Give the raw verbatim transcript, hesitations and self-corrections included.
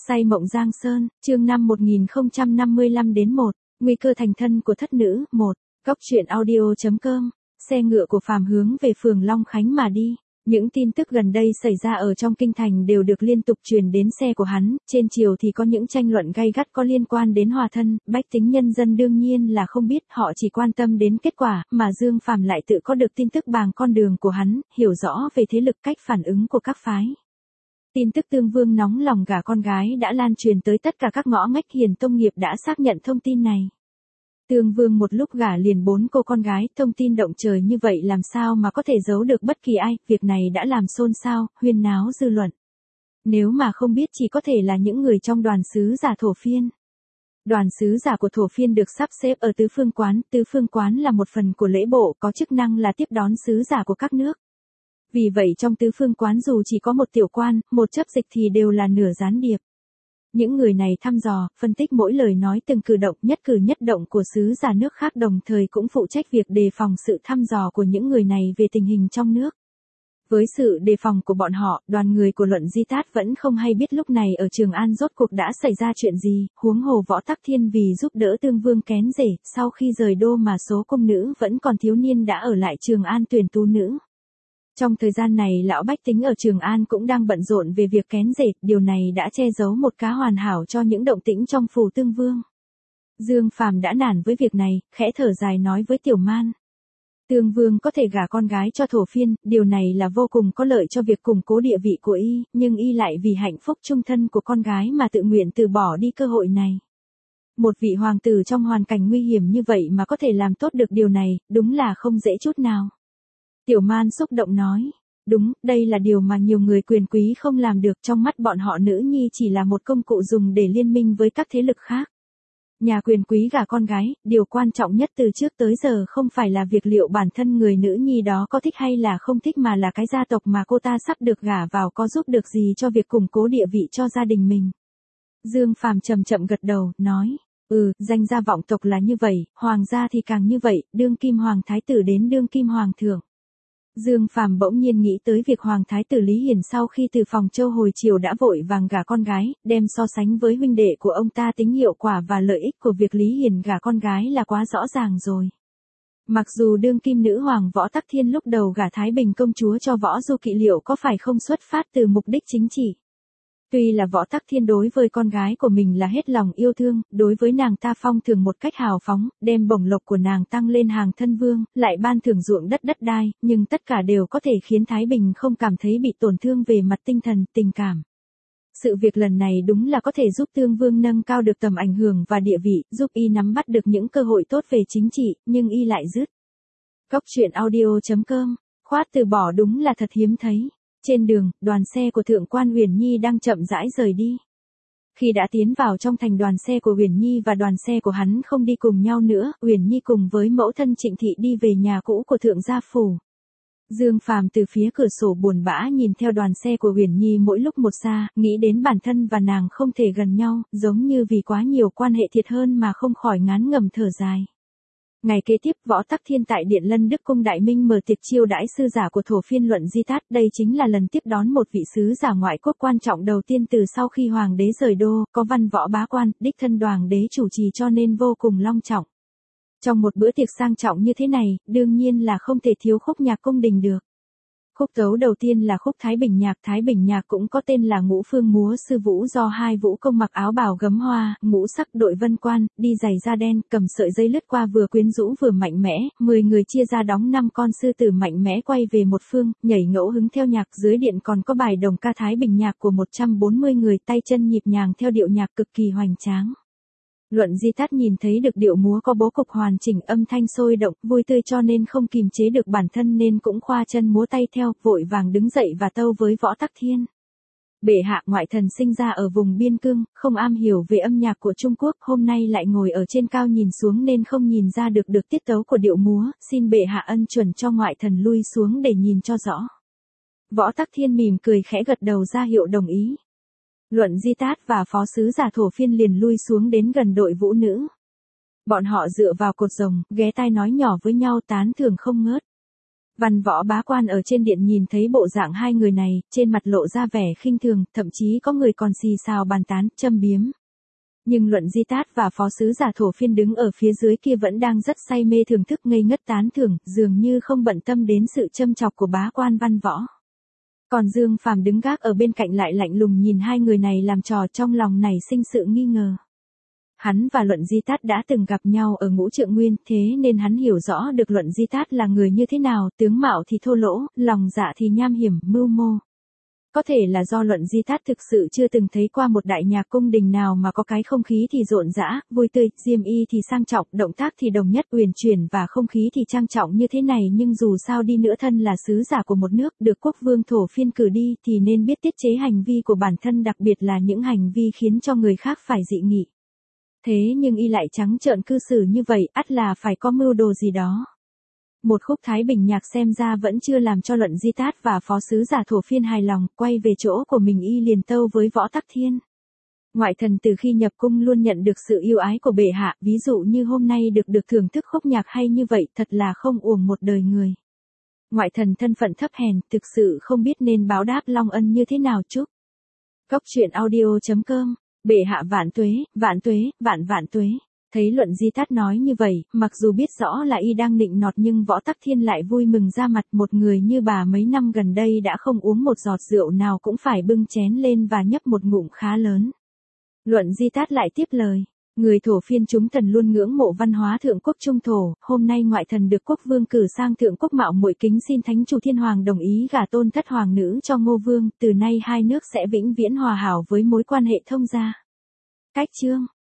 Say mộng Giang Sơn, chương năm một nghìn không trăm năm mươi lăm đến một, nguy cơ thành thân của thất nữ, một, góc truyện audio chấm com, xe ngựa của Phàm hướng về phường Long Khánh mà đi. Những tin tức gần đây xảy ra ở trong kinh thành đều được liên tục truyền đến xe của hắn, trên chiều thì có những tranh luận gay gắt có liên quan đến hòa thân, bách tính nhân dân đương nhiên là không biết, họ chỉ quan tâm đến kết quả, mà Dương Phàm lại tự có được tin tức bằng con đường của hắn, hiểu rõ về thế lực cách phản ứng của các phái. Tin tức Tương Vương nóng lòng gả con gái đã lan truyền tới tất cả các ngõ ngách, Hiền Tông Nghiệp đã xác nhận thông tin này. Tương Vương một lúc gả liền bốn cô con gái, thông tin động trời như vậy làm sao mà có thể giấu được bất kỳ ai, việc này đã làm xôn xao, huyên náo dư luận. Nếu mà không biết chỉ có thể là những người trong đoàn sứ giả Thổ Phiên. Đoàn sứ giả của Thổ Phiên được sắp xếp ở Tứ Phương Quán, Tứ Phương Quán là một phần của lễ bộ có chức năng là tiếp đón sứ giả của các nước. Vì vậy trong Tứ Phương Quán dù chỉ có một tiểu quan, một chấp dịch thì đều là nửa gián điệp. Những người này thăm dò, phân tích mỗi lời nói từng cử động, nhất cử nhất động của sứ giả nước khác, đồng thời cũng phụ trách việc đề phòng sự thăm dò của những người này về tình hình trong nước. Với sự đề phòng của bọn họ, đoàn người của Luận Di Tát vẫn không hay biết lúc này ở Trường An rốt cuộc đã xảy ra chuyện gì, huống hồ Võ Tắc Thiên vì giúp đỡ Tương Vương kén rể, sau khi rời đô mà số công nữ vẫn còn thiếu niên đã ở lại Trường An tuyển tú nữ. Trong thời gian này lão bách tính ở Trường An cũng đang bận rộn về việc kén rể, điều này đã che giấu một cá hoàn hảo cho những động tĩnh trong phủ Tương Vương. Dương Phàm đã nản với việc này, khẽ thở dài nói với Tiểu Man. Tương Vương có thể gả con gái cho Thổ Phiên, điều này là vô cùng có lợi cho việc củng cố địa vị của y, nhưng y lại vì hạnh phúc chung thân của con gái mà tự nguyện từ bỏ đi cơ hội này. Một vị hoàng tử trong hoàn cảnh nguy hiểm như vậy mà có thể làm tốt được điều này, đúng là không dễ chút nào. Tiểu Man xúc động nói, đúng, đây là điều mà nhiều người quyền quý không làm được, trong mắt bọn họ nữ nhi chỉ là một công cụ dùng để liên minh với các thế lực khác. Nhà quyền quý gả con gái, điều quan trọng nhất từ trước tới giờ không phải là việc liệu bản thân người nữ nhi đó có thích hay là không thích, mà là cái gia tộc mà cô ta sắp được gả vào có giúp được gì cho việc củng cố địa vị cho gia đình mình. Dương Phàm chậm chậm gật đầu, nói. Ừ, danh gia vọng tộc là như vậy, hoàng gia thì càng như vậy, đương kim hoàng thái tử đến đương kim hoàng thượng. Dương Phàm bỗng nhiên nghĩ tới việc hoàng thái tử Lý Hiền sau khi từ Phòng Châu hồi chiều đã vội vàng gả con gái, đem so sánh với huynh đệ của ông ta, tính hiệu quả và lợi ích của việc Lý Hiền gả con gái là quá rõ ràng rồi. Mặc dù đương kim nữ hoàng Võ Tắc Thiên lúc đầu gả Thái Bình công chúa cho Võ Du Kỵ liệu có phải không xuất phát từ mục đích chính trị. Tuy là Võ Tắc Thiên đối với con gái của mình là hết lòng yêu thương, đối với nàng ta phong thường một cách hào phóng, đem bổng lộc của nàng tăng lên hàng thân vương, lại ban thưởng ruộng đất đất đai, nhưng tất cả đều có thể khiến Thái Bình không cảm thấy bị tổn thương về mặt tinh thần, tình cảm. Sự việc lần này đúng là có thể giúp Tương Vương nâng cao được tầm ảnh hưởng và địa vị, giúp y nắm bắt được những cơ hội tốt về chính trị, nhưng y lại dứt. Góc truyện audio chấm com, khoát từ bỏ đúng là thật hiếm thấy. Trên đường, đoàn xe của Thượng quan Uyển Nhi đang chậm rãi rời đi. Khi đã tiến vào trong thành, đoàn xe của Uyển Nhi và đoàn xe của hắn không đi cùng nhau nữa, Uyển Nhi cùng với mẫu thân Trịnh Thị đi về nhà cũ của Thượng gia phủ. Dương Phàm từ phía cửa sổ buồn bã nhìn theo đoàn xe của Uyển Nhi mỗi lúc một xa, nghĩ đến bản thân và nàng không thể gần nhau, giống như vì quá nhiều quan hệ thiệt hơn mà không khỏi ngán ngẩm thở dài. Ngày kế tiếp, Võ Tắc Thiên tại Điện Lân Đức Cung Đại Minh mở tiệc chiêu đãi sư giả của Thổ Phiên Luận Di Tát, đây chính là lần tiếp đón một vị sứ giả ngoại quốc quan trọng đầu tiên từ sau khi hoàng đế rời đô, có văn võ bá quan, đích thân Hoàng đế chủ trì cho nên vô cùng long trọng. Trong một bữa tiệc sang trọng như thế này, đương nhiên là không thể thiếu khúc nhạc cung đình được. Khúc tấu đầu tiên là khúc Thái Bình Nhạc, Thái Bình Nhạc cũng có tên là Ngũ Phương Múa Sư Vũ, do hai vũ công mặc áo bào gấm hoa, ngũ sắc đội vân quan, đi giày da đen, cầm sợi dây lướt qua vừa quyến rũ vừa mạnh mẽ, mười người chia ra đóng năm con sư tử mạnh mẽ quay về một phương, nhảy ngẫu hứng theo nhạc, dưới điện còn có bài đồng ca Thái Bình Nhạc của một trăm bốn mươi người, tay chân nhịp nhàng theo điệu nhạc cực kỳ hoành tráng. Luận Di Tát nhìn thấy được điệu múa có bố cục hoàn chỉnh, âm thanh sôi động, vui tươi cho nên không kìm chế được bản thân nên cũng khoa chân múa tay theo, vội vàng đứng dậy và tâu với Võ Tắc Thiên. Bệ hạ, ngoại thần sinh ra ở vùng biên cương, không am hiểu về âm nhạc của Trung Quốc, hôm nay lại ngồi ở trên cao nhìn xuống nên không nhìn ra được được tiết tấu của điệu múa, xin bệ hạ ân chuẩn cho ngoại thần lui xuống để nhìn cho rõ. Võ Tắc Thiên mỉm cười khẽ gật đầu ra hiệu đồng ý. Luận Di Tát và phó sứ giả Thổ Phiên liền lui xuống đến gần đội vũ nữ. Bọn họ dựa vào cột rồng, ghé tai nói nhỏ với nhau tán thưởng không ngớt. Văn Võ bá quan ở trên điện nhìn thấy bộ dạng hai người này, trên mặt lộ ra vẻ khinh thường, thậm chí có người còn xì xào bàn tán, châm biếm. Nhưng Luận Di Tát và phó sứ giả Thổ Phiên đứng ở phía dưới kia vẫn đang rất say mê thưởng thức ngây ngất tán thưởng, dường như không bận tâm đến sự châm chọc của bá quan Văn Võ. Còn Dương Phàm đứng gác ở bên cạnh lại lạnh lùng nhìn hai người này làm trò, trong lòng nảy sinh sự nghi ngờ. Hắn và Luận Di Tát đã từng gặp nhau ở Ngũ Trượng Nguyên, thế nên hắn hiểu rõ được Luận Di Tát là người như thế nào, tướng mạo thì thô lỗ, lòng dạ thì nham hiểm, mưu mô. Có thể là do Luận Di Tát thực sự chưa từng thấy qua một đại nhạc cung đình nào mà có cái không khí thì rộn rã, vui tươi, diêm y thì sang trọng, động tác thì đồng nhất, uyển chuyển và không khí thì trang trọng như thế này, nhưng dù sao đi nữa thân là sứ giả của một nước được quốc vương Thổ Phiên cử đi thì nên biết tiết chế hành vi của bản thân, đặc biệt là những hành vi khiến cho người khác phải dị nghị. Thế nhưng y lại trắng trợn cư xử như vậy, ắt là phải có mưu đồ gì đó. Một khúc Thái Bình nhạc xem ra vẫn chưa làm cho Luận Di Tát và phó sứ giả Thổ Phiên hài lòng, quay về chỗ của mình y liền tâu với Võ Tắc Thiên. Ngoại thần từ khi nhập cung luôn nhận được sự yêu ái của bệ hạ, ví dụ như hôm nay được được thưởng thức khúc nhạc hay như vậy, thật là không uổng một đời người. Ngoại thần thân phận thấp hèn, thực sự không biết nên báo đáp long ân như thế nào chúc. Góc truyện audio chấm com, bệ hạ vạn tuế, vạn tuế, vạn vạn tuế. Thấy Luận Di Tát nói như vậy, mặc dù biết rõ là y đang nịnh nọt nhưng Võ Tắc Thiên lại vui mừng ra mặt, một người như bà mấy năm gần đây đã không uống một giọt rượu nào cũng phải bưng chén lên và nhấp một ngụm khá lớn. Luận Di Tát lại tiếp lời, người Thổ Phiên chúng thần luôn ngưỡng mộ văn hóa thượng quốc trung thổ, hôm nay ngoại thần được quốc vương cử sang thượng quốc mạo muội kính xin Thánh Chủ Thiên Hoàng đồng ý gả tôn thất hoàng nữ cho Ngô Vương, từ nay hai nước sẽ vĩnh viễn hòa hảo với mối quan hệ thông gia. Cách chương